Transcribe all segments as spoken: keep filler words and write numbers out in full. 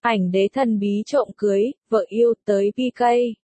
Ảnh đế thần bí trộm cưới, vợ yêu tới pê ca.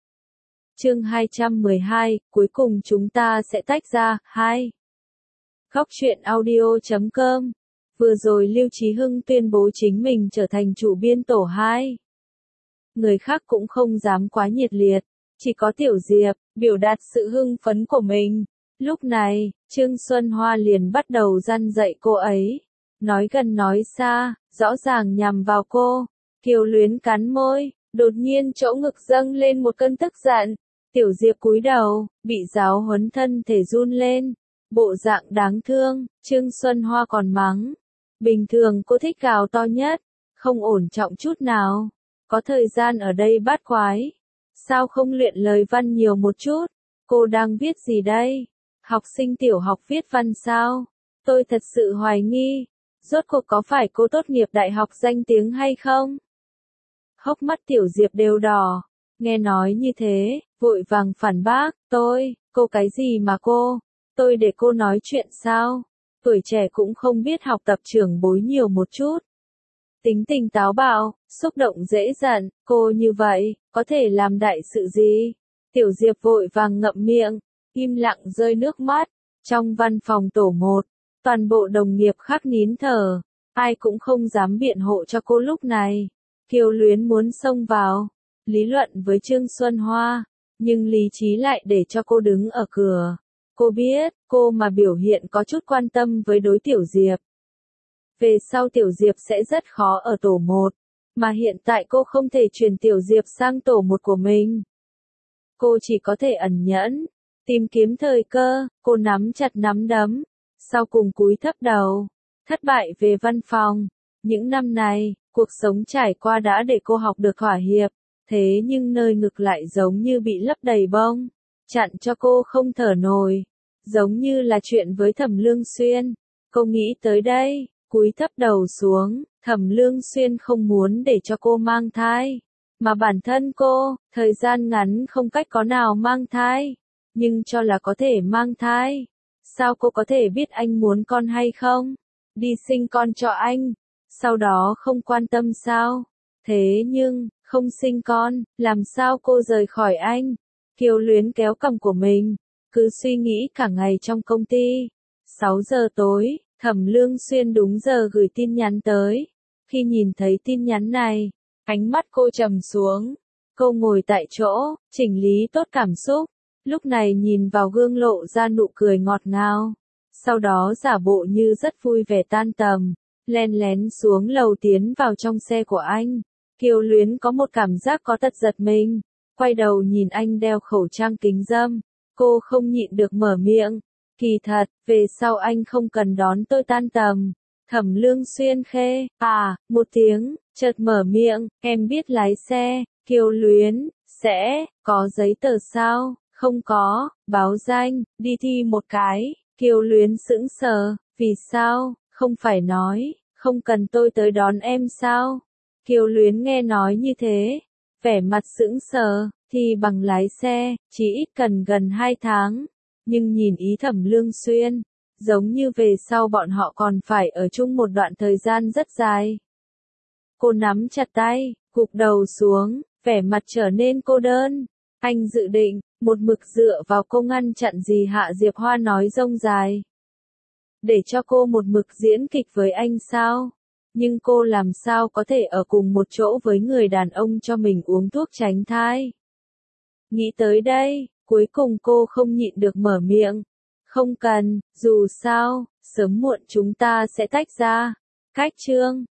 Chương hai trăm mười hai, cuối cùng chúng ta sẽ tách ra, hai. Góc truyện audio chấm com. Vừa rồi Lưu Chí Hưng tuyên bố chính mình trở thành chủ biên tổ hai. Người khác cũng không dám quá nhiệt liệt, chỉ có Tiểu Diệp, biểu đạt sự hưng phấn của mình. Lúc này, Trương Xuân Hoa liền bắt đầu răn dạy cô ấy. Nói gần nói xa, rõ ràng nhằm vào cô. Kiều Luyến cắn môi, đột nhiên chỗ ngực dâng lên một cơn tức giận. Tiểu Diệp cúi đầu, bị giáo huấn thân thể run lên. Bộ dạng đáng thương, Trương Xuân Hoa còn mắng. Bình thường cô thích gào to nhất, không ổn trọng chút nào. Có thời gian ở đây bát quái. Sao không luyện lời văn nhiều một chút? Cô đang viết gì đây? Học sinh tiểu học viết văn sao? Tôi thật sự hoài nghi. Rốt cuộc có phải cô tốt nghiệp đại học danh tiếng hay không? Hốc mắt Tiểu Diệp đều đỏ. Nghe nói như thế, vội vàng phản bác. Tôi, cô cái gì mà cô? Tôi để cô nói chuyện sao? Tuổi trẻ cũng không biết học tập trưởng bối nhiều một chút. Tính tình táo bạo, xúc động dễ giận, cô như vậy, có thể làm đại sự gì? Tiểu Diệp vội vàng ngậm miệng, im lặng rơi nước mắt. Trong văn phòng tổ một, toàn bộ đồng nghiệp khắc nín thở, ai cũng không dám biện hộ cho cô lúc này. Kiều Luyến muốn xông vào, lý luận với Trương Xuân Hoa, nhưng lý trí lại để cho cô đứng ở cửa. Cô biết, cô mà biểu hiện có chút quan tâm với đối Tiểu Diệp. Về sau Tiểu Diệp sẽ rất khó ở tổ một, mà hiện tại cô không thể chuyển Tiểu Diệp sang tổ một của mình. Cô chỉ có thể ẩn nhẫn, tìm kiếm thời cơ, cô nắm chặt nắm đấm, sau cùng cúi thấp đầu, thất bại về văn phòng. Những năm này, cuộc sống trải qua đã để cô học được thỏa hiệp, thế nhưng nơi ngực lại giống như bị lấp đầy bông, chặn cho cô không thở nổi, giống như là chuyện với Thẩm Lương Xuyên. Cô nghĩ tới đây, cúi thấp đầu xuống, Thẩm Lương Xuyên không muốn để cho cô mang thai, mà bản thân cô, thời gian ngắn không cách có nào mang thai, nhưng cho là có thể mang thai. Sao cô có thể biết anh muốn con hay không? Đi sinh con cho anh, sau đó không quan tâm sao? Thế nhưng, không sinh con, làm sao cô rời khỏi anh? Kiều Luyến kéo cằm của mình, cứ suy nghĩ cả ngày trong công ty. sáu giờ tối, Thẩm Lương Xuyên đúng giờ gửi tin nhắn tới. Khi nhìn thấy tin nhắn này, ánh mắt cô trầm xuống. Cô ngồi tại chỗ, chỉnh lý tốt cảm xúc. Lúc này nhìn vào gương lộ ra nụ cười ngọt ngào. Sau đó giả bộ như rất vui vẻ tan tầm, len lén xuống lầu tiến vào trong xe của anh. Kiều Luyến có một cảm giác có tật giật mình. Quay đầu nhìn anh đeo khẩu trang kính râm. Cô không nhịn được mở miệng. Kỳ thật, về sau anh không cần đón tôi tan tầm. Thẩm Lương Xuyên khê, à, một tiếng, chợt mở miệng, em biết lái xe. Kiều Luyến, sẽ, có giấy tờ sao? Không có, báo danh, đi thi một cái. Kiều Luyến sững sờ, vì sao, không phải nói, không cần tôi tới đón em sao? Kiều Luyến nghe nói như thế, vẻ mặt sững sờ, thì bằng lái xe, chỉ ít cần gần hai tháng. Nhưng nhìn ý Thẩm Lương Xuyên, giống như về sau bọn họ còn phải ở chung một đoạn thời gian rất dài. Cô nắm chặt tay, gục đầu xuống, vẻ mặt trở nên cô đơn. Anh dự định, một mực dựa vào cô ngăn chặn gì Hạ Diệp Hoa nói rông dài. Để cho cô một mực diễn kịch với anh sao? Nhưng cô làm sao có thể ở cùng một chỗ với người đàn ông cho mình uống thuốc tránh thai? Nghĩ tới đây, cuối cùng cô không nhịn được mở miệng. Không cần, dù sao, sớm muộn chúng ta sẽ tách ra. Cách chương.